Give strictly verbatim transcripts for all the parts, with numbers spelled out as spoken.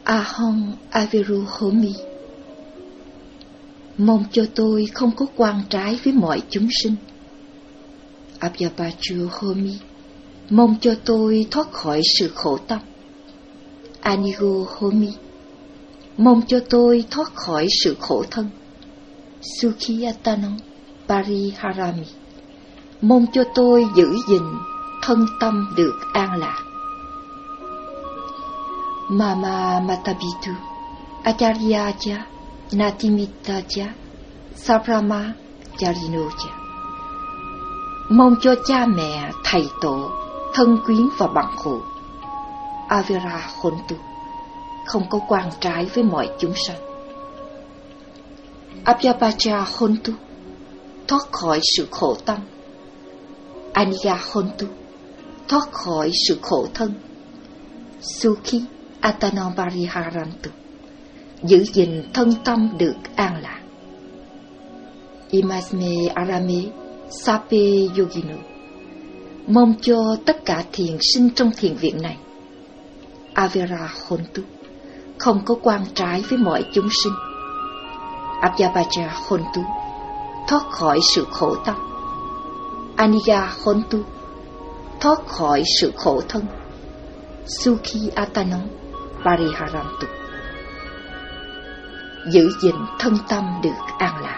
Ahong Averu Homi. Mong cho tôi không có quan trái với mọi chúng sinh. Abhyabhajo Homi. Mong cho tôi thoát khỏi sự khổ tâm. Anigo Homi. Mong cho tôi thoát khỏi sự khổ thân. Sukhiyatanam Pariharami. Mong cho tôi giữ gìn thân tâm được an lạc. Mama Matabitu Acharyaja Natimitaja Sabrama Charinoja. Mong cho cha mẹ, thầy tổ, thân quyến và bằng hữu Avira Hontu không có quan trái với mọi chúng sanh. Abhyabhaja Hontu thoát khỏi sự khổ tâm. Aniga Hontu thoát khỏi sự khổ thân. Sukhi Atanam Pariharantu giữ gìn thân tâm được an lạc. Imasme Arame Sape Yoginu. Mong cho tất cả thiền sinh trong thiền viện này Avira Hontu không có quan trái với mọi chúng sinh. Abhyabhaja Hontu thoát khỏi sự khổ tâm. Aniga Hontu thoát khỏi sự khổ thân. Sukhi Atanam Pariharantu giữ gìn thân tâm được an lạc.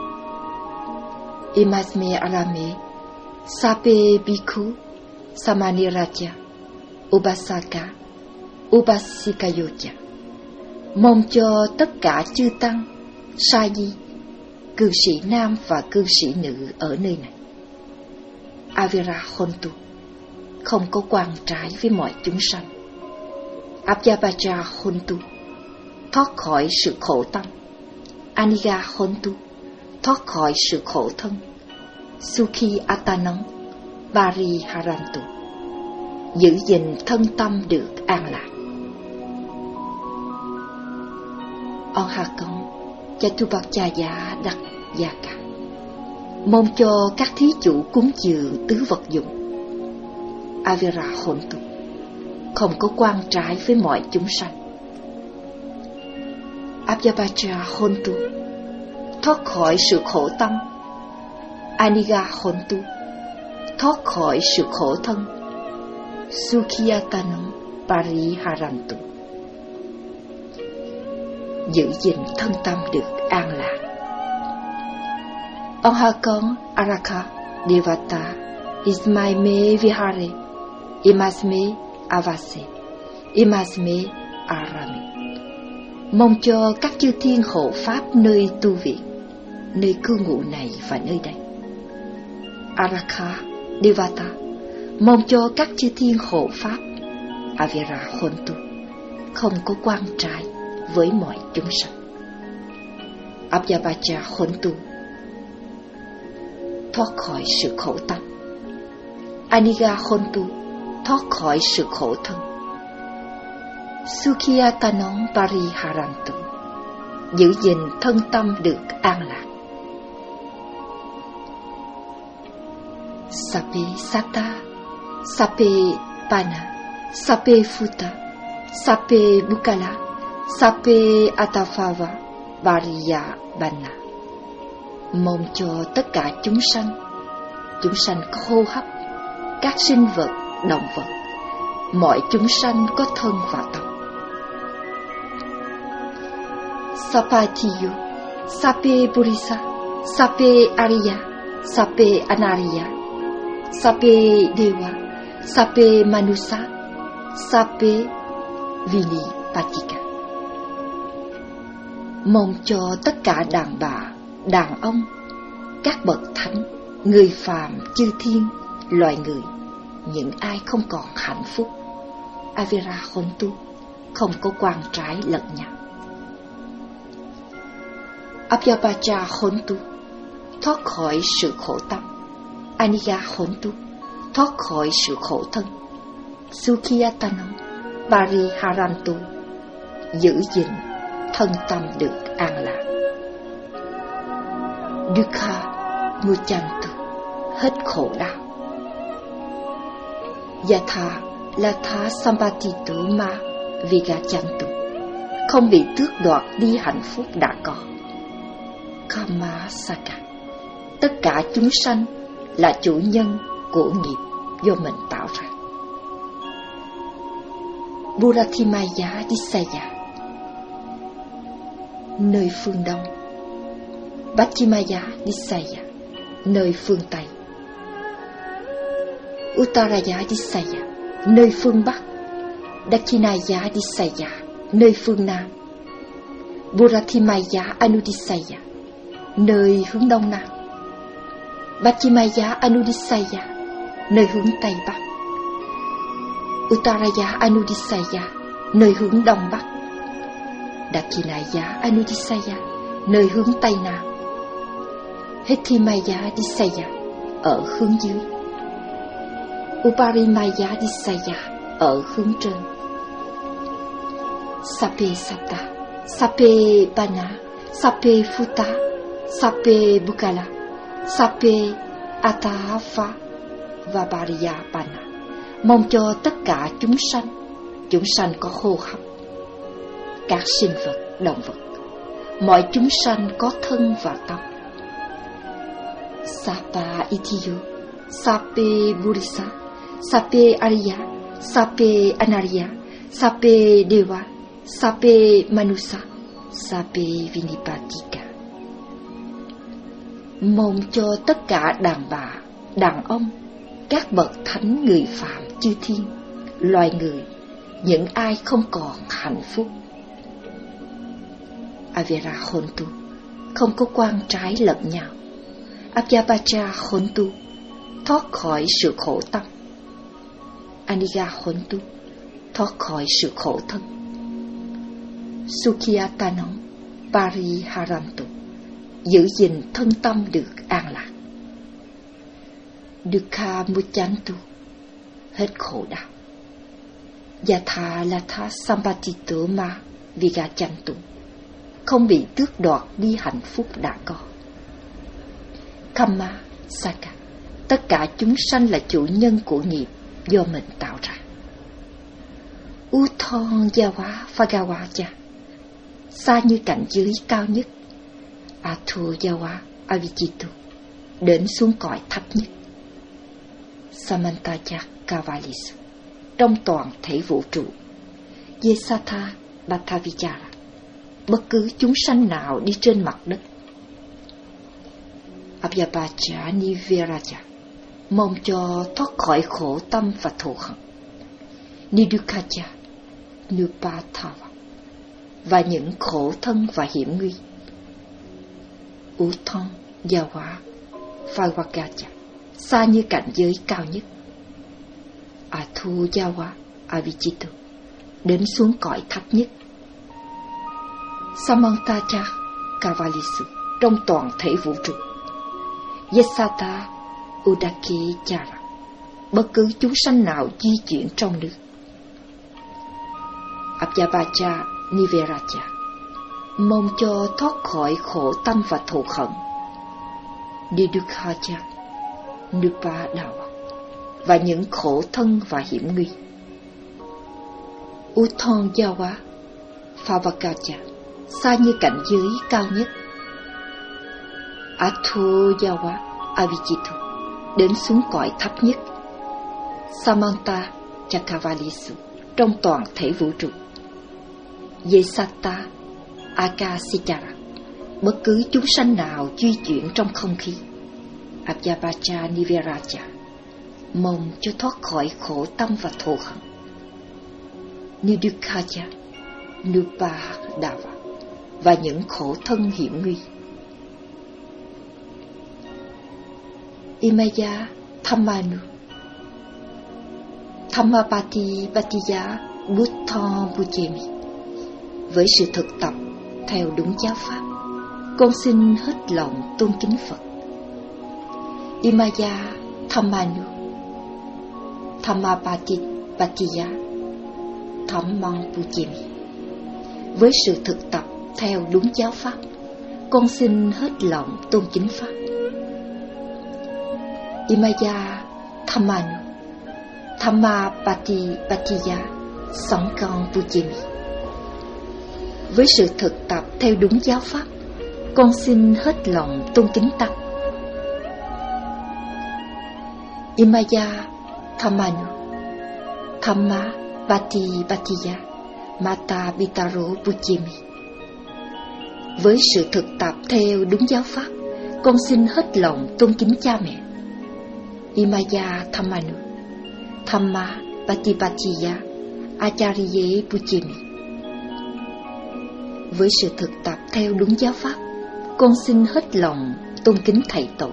Imasme Arame Sape Bhikkhu Samaniraja Upasaka Upasikayoja. Mong cho tất cả chư tăng, sa di, cư sĩ nam và cư sĩ nữ ở nơi này Avira Hontu không có quan trái với mọi chúng sanh. Abhyabhaja Hontu thoát khỏi sự khổ tâm. Aniga Hontu thoát khỏi sự khổ thân. Sukhi Atanam Pariharantu giữ gìn thân tâm được an lạc. On hạ công Chatubakchaya Đắc Gia Cả. Mong cho các thí chủ cúng dường tứ vật dụng Avira Hontu không có quan trái với mọi chúng sanh. Abhyabhaja Hontu thoát khỏi sự khổ tâm. Aniga Hontu thoát khỏi sự khổ thân. Sukhiyatanam Pariharantu giữ gìn thân tâm được an lạc. Ông ha con Araka Devata Ismaime Vihare Imasme Avase Imasme Arami. Mong cho các chư thiên hộ pháp nơi tu viện, nơi cư ngụ này và nơi đây. Araka Devata mong cho các chư thiên hộ pháp Avira Hontu không có quan trái với mọi chúng sanh. Abhyabhaja Hontu thoát khỏi sự khổ tâm. Aniga Hontu thoát khỏi sự khổ thân. Sukhiyatanam Pariharantu giữ gìn thân tâm được an lạc. Sape Sata Sape Pana Sape Futa Sape Bukala Sape Atafava Variya Bana. Mong cho tất cả chúng sanh, chúng sanh có hô hấp, các sinh vật, động vật, mọi chúng sanh có thân và tâm. Sapatiyo Sape Purisa Sape Ariya Sape Anariya Sape Deva Sape Manusa Sape Vinipatika. Mong cho tất cả đàn bà, đàn ông, các bậc thánh, người phàm, chư thiên, loài người, những ai không còn hạnh phúc Avira Hontu không có quan trái lẫn nhau. Abhyabhaja Hontu thoát khỏi sự khổ tâm. Aniga Hontu thoát khỏi sự khổ thân. Sukhiyatanam Pariharantu giữ gìn thân tâm được an lạc. Dukkha Muchantu hết khổ đau. Yatha Latha Sampatitu Ma Vigachantu không bị tước đoạt đi hạnh phúc đã có. Kama Saka, tất cả chúng sanh là chủ nhân của nghiệp do mình tạo ra. Buratimaya Disaya, nơi phương Đông. Pachimaya Disaya, nơi phương Tây. Uttaraya Disaya, nơi phương Bắc. Dakshinaya Disaya, nơi phương Nam. Buratimaya Anudisaya, nơi hướng Đông Nam. Pachimaya Anudisaya, nơi hướng Tây Bắc. Uttaraya Anudisaya, nơi hướng Đông Bắc. Dakshinaya Anudisaya, nơi hướng Tây Nam. Hethimaya Disaya, ở hướng dưới. Uparimaya Disaya, ở hướng trên. Sape Sata, Sape Bana, Sape Futa, Sape Bukala, Sape Atahafa và Pariyapana. Mong cho tất cả chúng sanh, chúng sanh có hô hấp, các sinh vật, động vật, mọi chúng sanh có thân và tâm. Sapa Itiyo, Sape Burisa, Sape Arya, Sape Anarya, Sape Deva, Sape Manusa, Sape Vinipatika. Mong cho tất cả đàn bà, đàn ông, các bậc thánh người phạm chư thiên, loài người, những ai không còn hạnh phúc. Avera Hontu, không có quan trái lẫn nhau. Abhyapacha Hontu, thoát khỏi sự khổ tâm. Aniga Hontu, thoát khỏi sự khổ thân. Sukhiyatanam Pariharantu, giữ gìn thân tâm được an lạc. Dukkha Muchantu, hết khổ đau. Yatha Latha Sampatito Ma Vigachantu, không bị tước đoạt đi hạnh phúc đã có. Kamma Saka, tất cả chúng sanh là chủ nhân của nghiệp do mình tạo ra. Uthon Yawa Phagawaja, xa như cảnh giới cao nhất. Atho Yawa Avichitu, đến xuống cõi thấp nhất. Samantaya Kavalisu, trong toàn thể vũ trụ. Yesatha Bhattavichara, bất cứ chúng sanh nào đi trên mặt đất. Abhyapacha Niviraja, mong cho thoát khỏi khổ tâm và thù hận. Nidukhaja Nupathava, và những khổ thân và hiểm nguy. Uthon Yawa Phagwagaja, xa như cảnh giới cao nhất. Athu Yawa Avichitu, đến xuống cõi thấp nhất. Samantacha Kavalisu, trong toàn thể vũ trụ. Yesata Udaki Chara, bất cứ chúng sanh nào di chuyển trong nước. Abhyapacha Niviraja, mong cho thoát khỏi khổ tâm và thù hận. Nidukhaja Nupadawa, và những khổ thân và hiểm nguy. Uthon Yawa Phagwagaja, xa như cảnh giới cao nhất. Atho Yawa Avichitu, đến xuống cõi thấp nhất. Samanta Chakavalisu, trong toàn thể vũ trụ. Yesata Akasichara, bất cứ chúng sanh nào di chuyển trong không khí. Abhyapacha Niviraja, mong cho thoát khỏi khổ tâm và thù hận. Nidukhaja Nupadava, và những khổ thân hiểm nguy. Imaya Thammanu Thammapati Patiya Buddha Bujemi, với sự thực tập theo đúng giáo pháp, con xin hết lòng tôn kính Phật. Imaya Thammanu Thammapati Patiya Thammang Bujemi, với sự thực tập theo đúng giáo pháp, con xin hết lòng tôn kính Pháp. Imaya Thammanu Thammapati Patiya Sangkang Bujemi, Với sự thực tập theo đúng giáo pháp, con xin hết lòng tôn kính Tăng. Imaya Thamanu Thamma Bati Batiya Mata Bitaro Puchimi. Với sự thực tập theo đúng giáo pháp, con xin hết lòng tôn kính cha mẹ. Imaya Thamanu Thamma Bati Batiya Acharye Puchimi. Với sự thực tập theo đúng giáo pháp, con xin hết lòng tôn kính thầy tổ.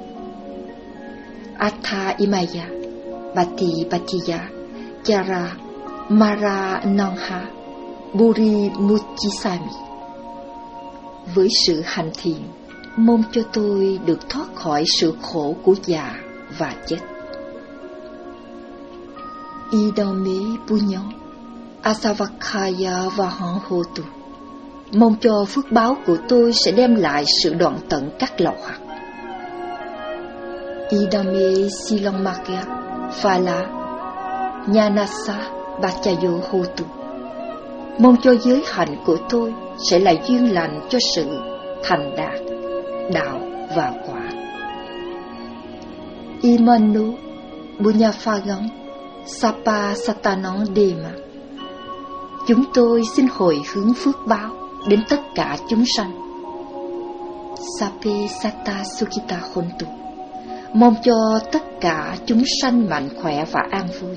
Atha Imaya Bati Batiya Chara Mara Nongha Buri Muchisami. Với sự hành thiền, mong cho tôi được thoát khỏi sự khổ của già và chết. Idame Punyo Asavakaya Vahang Hotu. Mong cho phước báo của tôi sẽ đem lại sự đoạn tận các lậu hoặc. Idame Silongmakya Phala Nyanasa Bachayo Hotu. Mong cho giới hạnh của tôi sẽ là duyên lành cho sự thành đạt, đạo và quả. Imanu Bunyaphagang Sapa Satanang Dema. Chúng tôi xin hồi hướng phước báo đến tất cả chúng sanh. Sape Sata Sukhita Hontu. Mong cho tất cả chúng sanh mạnh khỏe và an vui.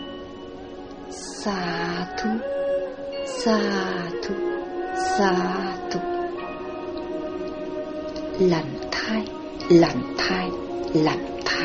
Sa thu, sa thu, sa thu. Lành thai, lành thai, lành thai.